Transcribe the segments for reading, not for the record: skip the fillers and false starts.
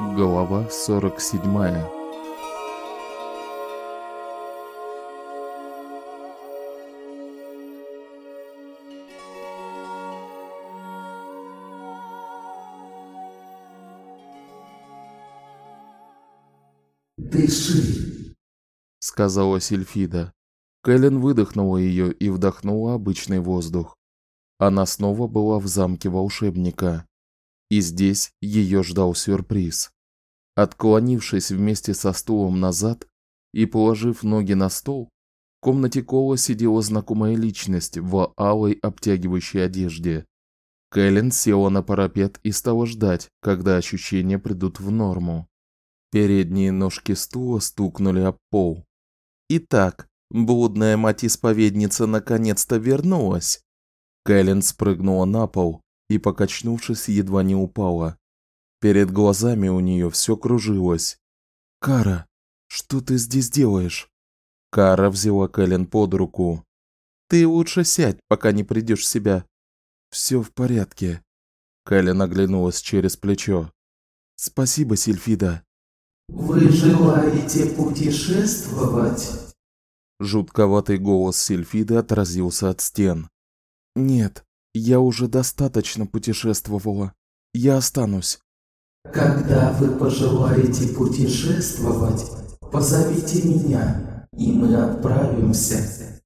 Глава 47. «Дыши», — сказала Сильфида. Кэлен выдохнула ее и вдохнула обычный воздух. Она снова была в замке волшебника. И здесь ее ждал сюрприз. Отклонившись вместе со стулом назад и положив ноги на стол, в комнате Кола сидела знакомая личность в алой обтягивающей одежде. Кэлен села на парапет и стала ждать, когда ощущения придут в норму. Передние ножки стула стукнули об пол. Итак, блудная мать-исповедница наконец-то вернулась. Кэлен спрыгнула на пол и, покачнувшись, едва не упала. Перед глазами у нее все кружилось. «Кара, что ты здесь делаешь?» Кара взяла Кэлен под руку. «Ты лучше сядь, пока не придешь в себя». «Все в порядке». Кэлен оглянулась через плечо. «Спасибо, Сильфида». «Вы желаете путешествовать?» Жутковатый голос Сильфиды отразился от стен. «Нет, я уже достаточно путешествовала. Я останусь». «Когда вы пожелаете путешествовать, позовите меня, и мы отправимся.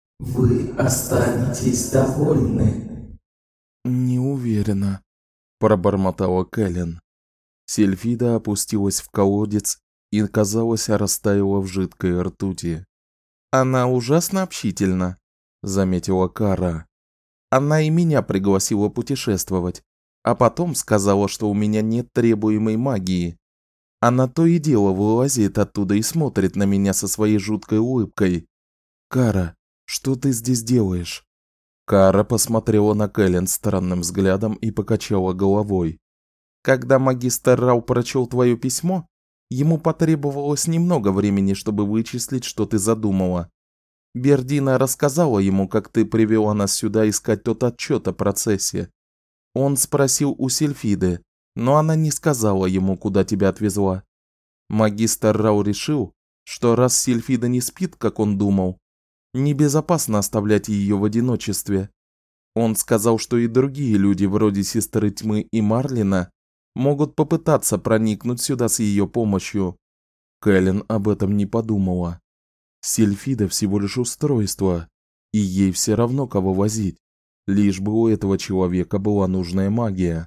Вы останетесь довольны». «Не уверена», – пробормотала Кэлен. Сильфида опустилась в колодец и, казалось, растаяла в жидкой ртути. «Она ужасно общительна», – заметила Кара. «Она и меня пригласила путешествовать, а потом сказала, что у меня нет требуемой магии. Она то и дело вылазит оттуда и смотрит на меня со своей жуткой улыбкой. Кара, что ты здесь делаешь?» Кара посмотрела на Кэлен странным взглядом и покачала головой. «Когда магистр Рау прочел твое письмо, ему потребовалось немного времени, чтобы вычислить, что ты задумала. Бердина рассказала ему, как ты привела нас сюда искать тот отчет о процессе. Он спросил у Сильфиды, но она не сказала ему, куда тебя отвезла. Магистр Рау решил, что раз Сильфида не спит, как он думал, небезопасно оставлять ее в одиночестве. Он сказал, что и другие люди, вроде сестры тьмы и Марлина, могут попытаться проникнуть сюда с ее помощью. Кэлен об этом не подумала. Сильфида всего лишь устройство, и ей все равно, кого возить, лишь бы у этого человека была нужная магия.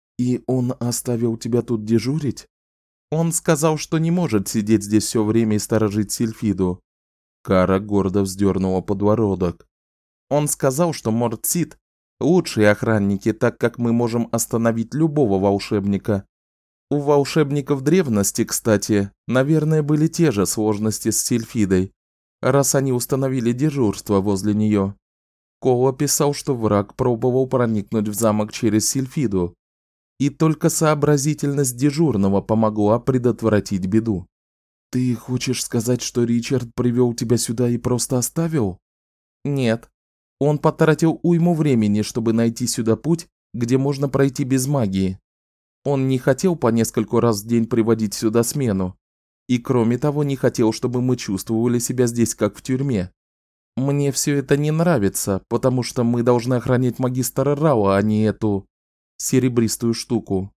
И он оставил тебя тут дежурить? Он сказал, что не может сидеть здесь все время и сторожить Сильфиду. Кара гордо вздернула подбородок. Он сказал, что Мортсид – лучшие охранники, так как мы можем остановить любого волшебника. У волшебников древности, кстати, наверное, были те же сложности с Сильфидой, раз они установили дежурство возле нее. Кола писал, что враг пробовал проникнуть в замок через Сильфиду, и только сообразительность дежурного помогла предотвратить беду. «Ты хочешь сказать, что Ричард привел тебя сюда и просто оставил?» «Нет. Он потратил уйму времени, чтобы найти сюда путь, где можно пройти без магии. Он не хотел по нескольку раз в день приводить сюда смену. И кроме того, не хотел, чтобы мы чувствовали себя здесь как в тюрьме. Мне все это не нравится, потому что мы должны охранять магистра Рауа, а не эту серебристую штуку.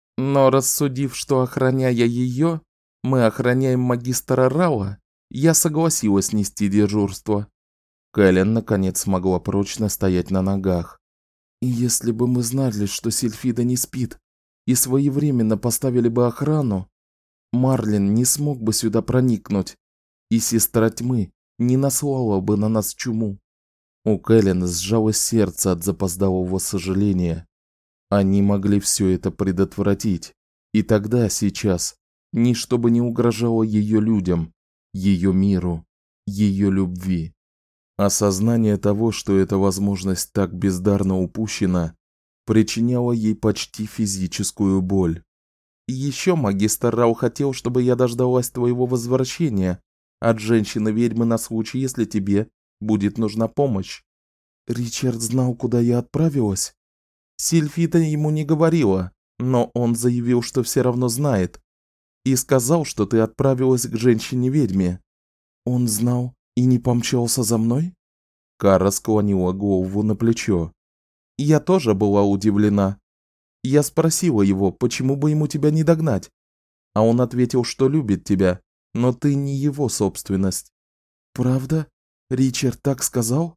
Но рассудив, что охраняя ее, мы охраняем магистра Рауа, я согласилась нести дежурство». Кэлен наконец смогла прочно стоять на ногах. «И если бы мы знали, что Сильфида не спит, и своевременно поставили бы охрану, Марлин не смог бы сюда проникнуть, и сестра тьмы не наслала бы на нас чуму». У Кэлен сжалось сердце от запоздалого сожаления. Они могли все это предотвратить, и тогда, сейчас, ничто бы не угрожало ее людям, ее миру, ее любви. Осознание того, что эта возможность так бездарно упущена, причиняло ей почти физическую боль. «И еще магистр Рау хотел, чтобы я дождалась твоего возвращения от женщины-ведьмы на случай, если тебе будет нужна помощь». «Ричард знал, куда я отправилась?» Сильфида ему не говорила, Но он заявил, что все равно знает, и сказал, что ты отправилась к женщине-ведьме. Он знал и не помчался за мной? Кара склонила голову на плечо. Я тоже была удивлена. Я спросила его, почему бы ему тебя не догнать. А он ответил, что любит тебя, но ты не его собственность. Правда? Ричард так сказал?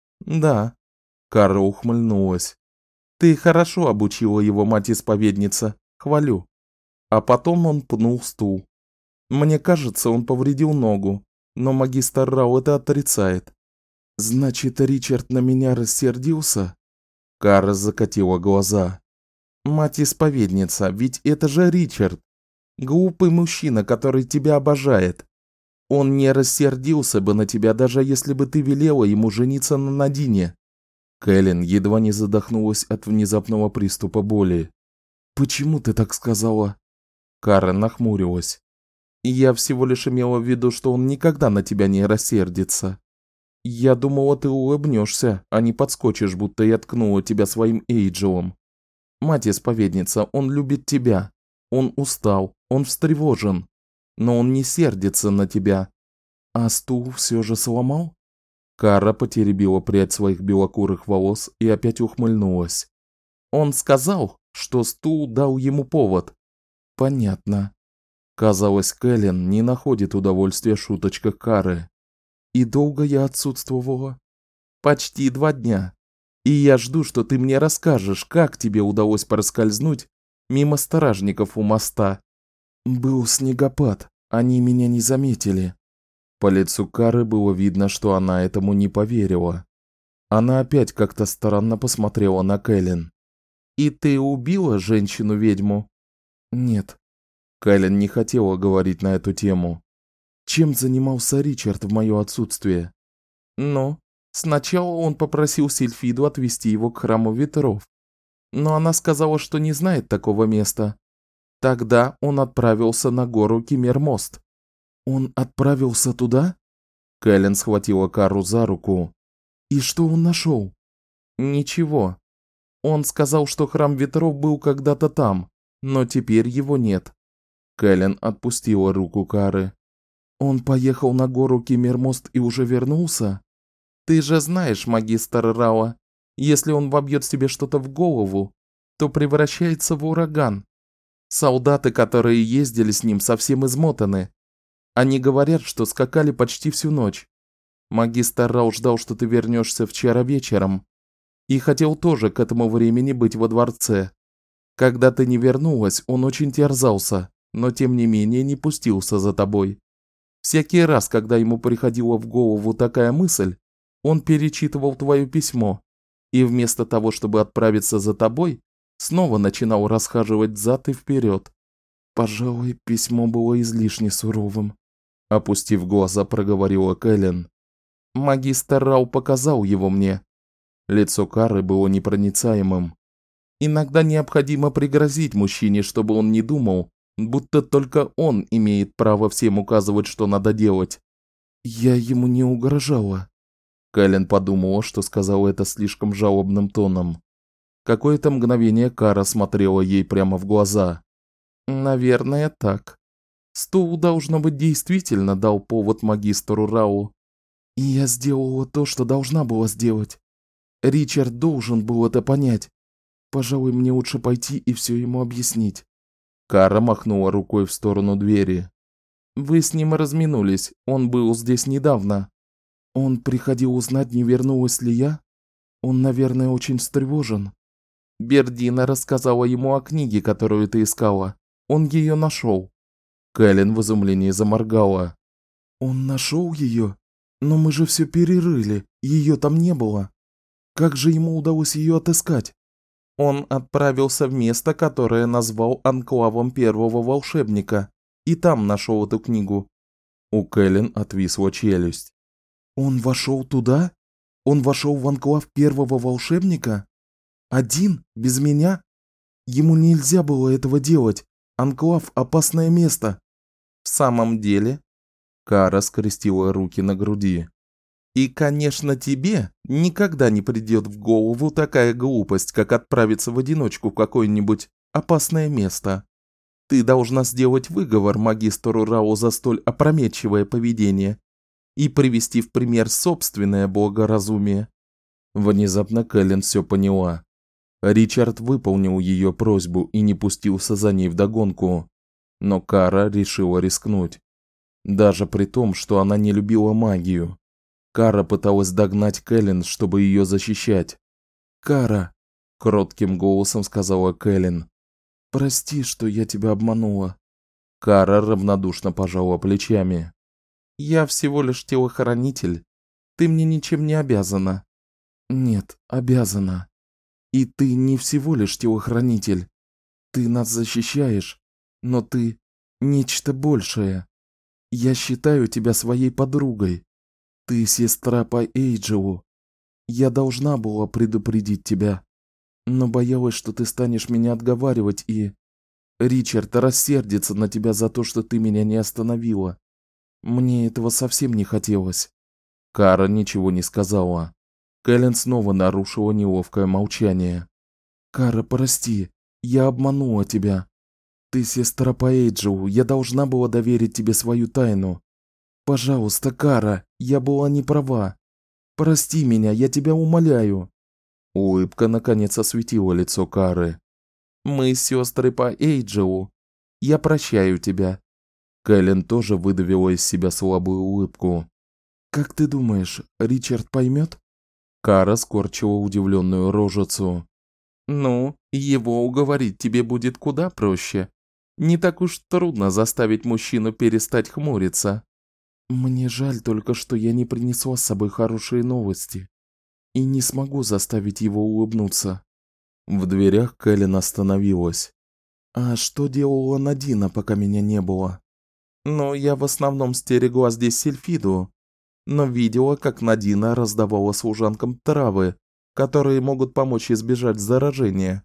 Да. Кара ухмыльнулась. Ты хорошо обучила его, мать-исповедница. Хвалю. А потом он пнул стул. Мне кажется, он повредил ногу, но магистр Рау это отрицает. Значит, Ричард на меня рассердился? Кара закатила глаза. Мать-исповедница, ведь это же Ричард. Глупый мужчина, который тебя обожает. Он не рассердился бы на тебя, даже если бы ты велела ему жениться на Надине. Кэлен едва не задохнулась от внезапного приступа боли. Почему ты так сказала? Кара нахмурилась. Я всего лишь имела в виду, что он никогда на тебя не рассердится. Я думала, ты улыбнешься, а не подскочишь, будто я ткнула тебя своим Эйджелом. Мать-исповедница, он любит тебя. Он устал, он встревожен, но он не сердится на тебя. А стул все же сломал? Кара потеребила прядь своих белокурых волос и опять ухмыльнулась. Он сказал, что стул дал ему повод. Понятно. Казалось, Кэлен не находит удовольствия в шуточках Кары. И долго я отсутствовала? Почти 2 дня. И я жду, что ты мне расскажешь, как тебе удалось проскользнуть мимо стражников у моста. Был снегопад, они меня не заметили. По лицу Кары было видно, что она этому не поверила. Она опять как-то странно посмотрела на Кэлен. И ты убила женщину-ведьму? Нет. Кэлен не хотела говорить на эту тему. Чем занимался Ричард в моё отсутствие? Ну, сначала он попросил Сильфиду отвезти его к храму ветров. Но она сказала, что не знает такого места. Тогда он отправился на гору Кемер-мост. Он отправился туда? Кэлен схватила Кару за руку. И что он нашел? Ничего. Он сказал, что храм ветров был когда-то там, но теперь его нет. Кэлен отпустила руку Кары. Он поехал на гору Кемер-мост и уже вернулся? Ты же знаешь, магистр Рауа, если он вобьет себе что-то в голову, то превращается в ураган. Солдаты, которые ездили с ним, совсем измотаны. Они говорят, что скакали почти всю ночь. Магистр Рау ждал, что ты вернешься вчера вечером, и хотел тоже к этому времени быть во дворце. Когда ты не вернулась, он очень терзался, но тем не менее не пустился за тобой. Всякий раз, когда ему приходила в голову такая мысль, он перечитывал твое письмо, и вместо того, чтобы отправиться за тобой, снова начинал расхаживать взад и вперед. Пожалуй, письмо было излишне суровым. Опустив глаза, проговорила Кэлен. Магистр Рау показал его мне. Лицо Кары было непроницаемым. Иногда необходимо пригрозить мужчине, чтобы он не думал, будто только он имеет право всем указывать, что надо делать. Я ему не угрожала. Кэлен подумала, что сказала это слишком жалобным тоном. Какое-то мгновение Кара смотрела ей прямо в глаза. Наверное, так. Стул, должно быть, действительно дал повод магистру Рау. И я сделала то, что должна была сделать. Ричард должен был это понять. Пожалуй, мне лучше пойти и все ему объяснить. Кара махнула рукой в сторону двери. Вы с ним разминулись, он был здесь недавно. Он приходил узнать, не вернулась ли я? Он, наверное, очень встревожен. Бердина рассказала ему о книге, которую ты искала. Он ее нашел. Кэлен в изумлении заморгала. Он нашел ее? Но мы же все перерыли, ее там не было. Как же ему удалось ее отыскать? Он отправился в место, которое назвал анклавом первого волшебника, и там нашел эту книгу. У Кэлен отвисла челюсть. Он вошел туда? Он вошел в анклав первого волшебника? Один? Без меня? Ему нельзя было этого делать. Анклав – опасное место. В самом деле? Кара скрестила руки на груди. И, конечно, тебе никогда не придет в голову такая глупость, как отправиться в одиночку в какое-нибудь опасное место. Ты должна сделать выговор магистру Рау за столь опрометчивое поведение и привести в пример собственное благоразумие». Внезапно Кэлен все поняла. Ричард выполнил ее просьбу и не пустился за ней вдогонку, но Кара решила рискнуть. Даже при том, что она не любила магию. Кара пыталась догнать Кэлен, чтобы ее защищать. «Кара», – кротким голосом сказала Кэлен, – «прости, что я тебя обманула». Кара равнодушно пожала плечами. «Я всего лишь телохранитель. Ты мне ничем не обязана». «Нет, обязана. И ты не всего лишь телохранитель. Ты нас защищаешь, но ты нечто большее. Я считаю тебя своей подругой. Ты сестра по Эйджелу. Я должна была предупредить тебя, но боялась, что ты станешь меня отговаривать и... Ричард рассердится на тебя за то, что ты меня не остановила. Мне этого совсем не хотелось». Кара ничего не сказала. Кэлен снова нарушила неловкое молчание. «Кара, прости, я обманула тебя. Ты сестра по Эйджелу, я должна была доверить тебе свою тайну. Пожалуйста, Кара, я была не права. Прости меня, я тебя умоляю». Улыбка наконец осветила лицо Кары. «Мы сестры по Эйджелу. Я прощаю тебя». Кэлен тоже выдавила из себя слабую улыбку. «Как ты думаешь, Ричард поймет?» Кара скорчила удивленную рожицу. «Ну, его уговорить тебе будет куда проще. Не так уж трудно заставить мужчину перестать хмуриться». «Мне жаль только, что я не принесла с собой хорошие новости и не смогу заставить его улыбнуться». В дверях Кэлен остановилась. «А что делала Надина, пока меня не было?» «Ну, я в основном стерегла здесь Сильфиду, но видела, как Надина раздавала служанкам травы, которые могут помочь избежать заражения.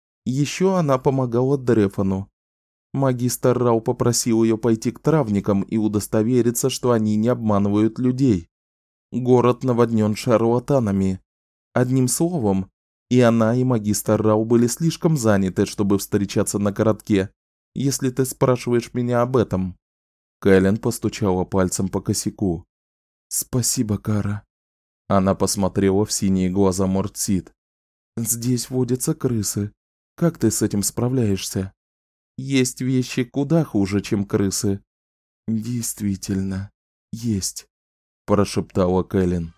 Еще она помогала Дрефону. Магистр Рау попросил ее пойти к травникам и удостовериться, что они не обманывают людей. Город наводнен шарлатанами. Одним словом, и она, и магистр Рау были слишком заняты, чтобы встречаться на коротке, если ты спрашиваешь меня об этом». Кэлен постучала пальцем по косяку. «Спасибо, Кара». Она посмотрела в синие глаза Мортсид. «Здесь водятся крысы. Как ты с этим справляешься?» «Есть вещи куда хуже, чем крысы». «Действительно, есть», – прошептала Кэлен.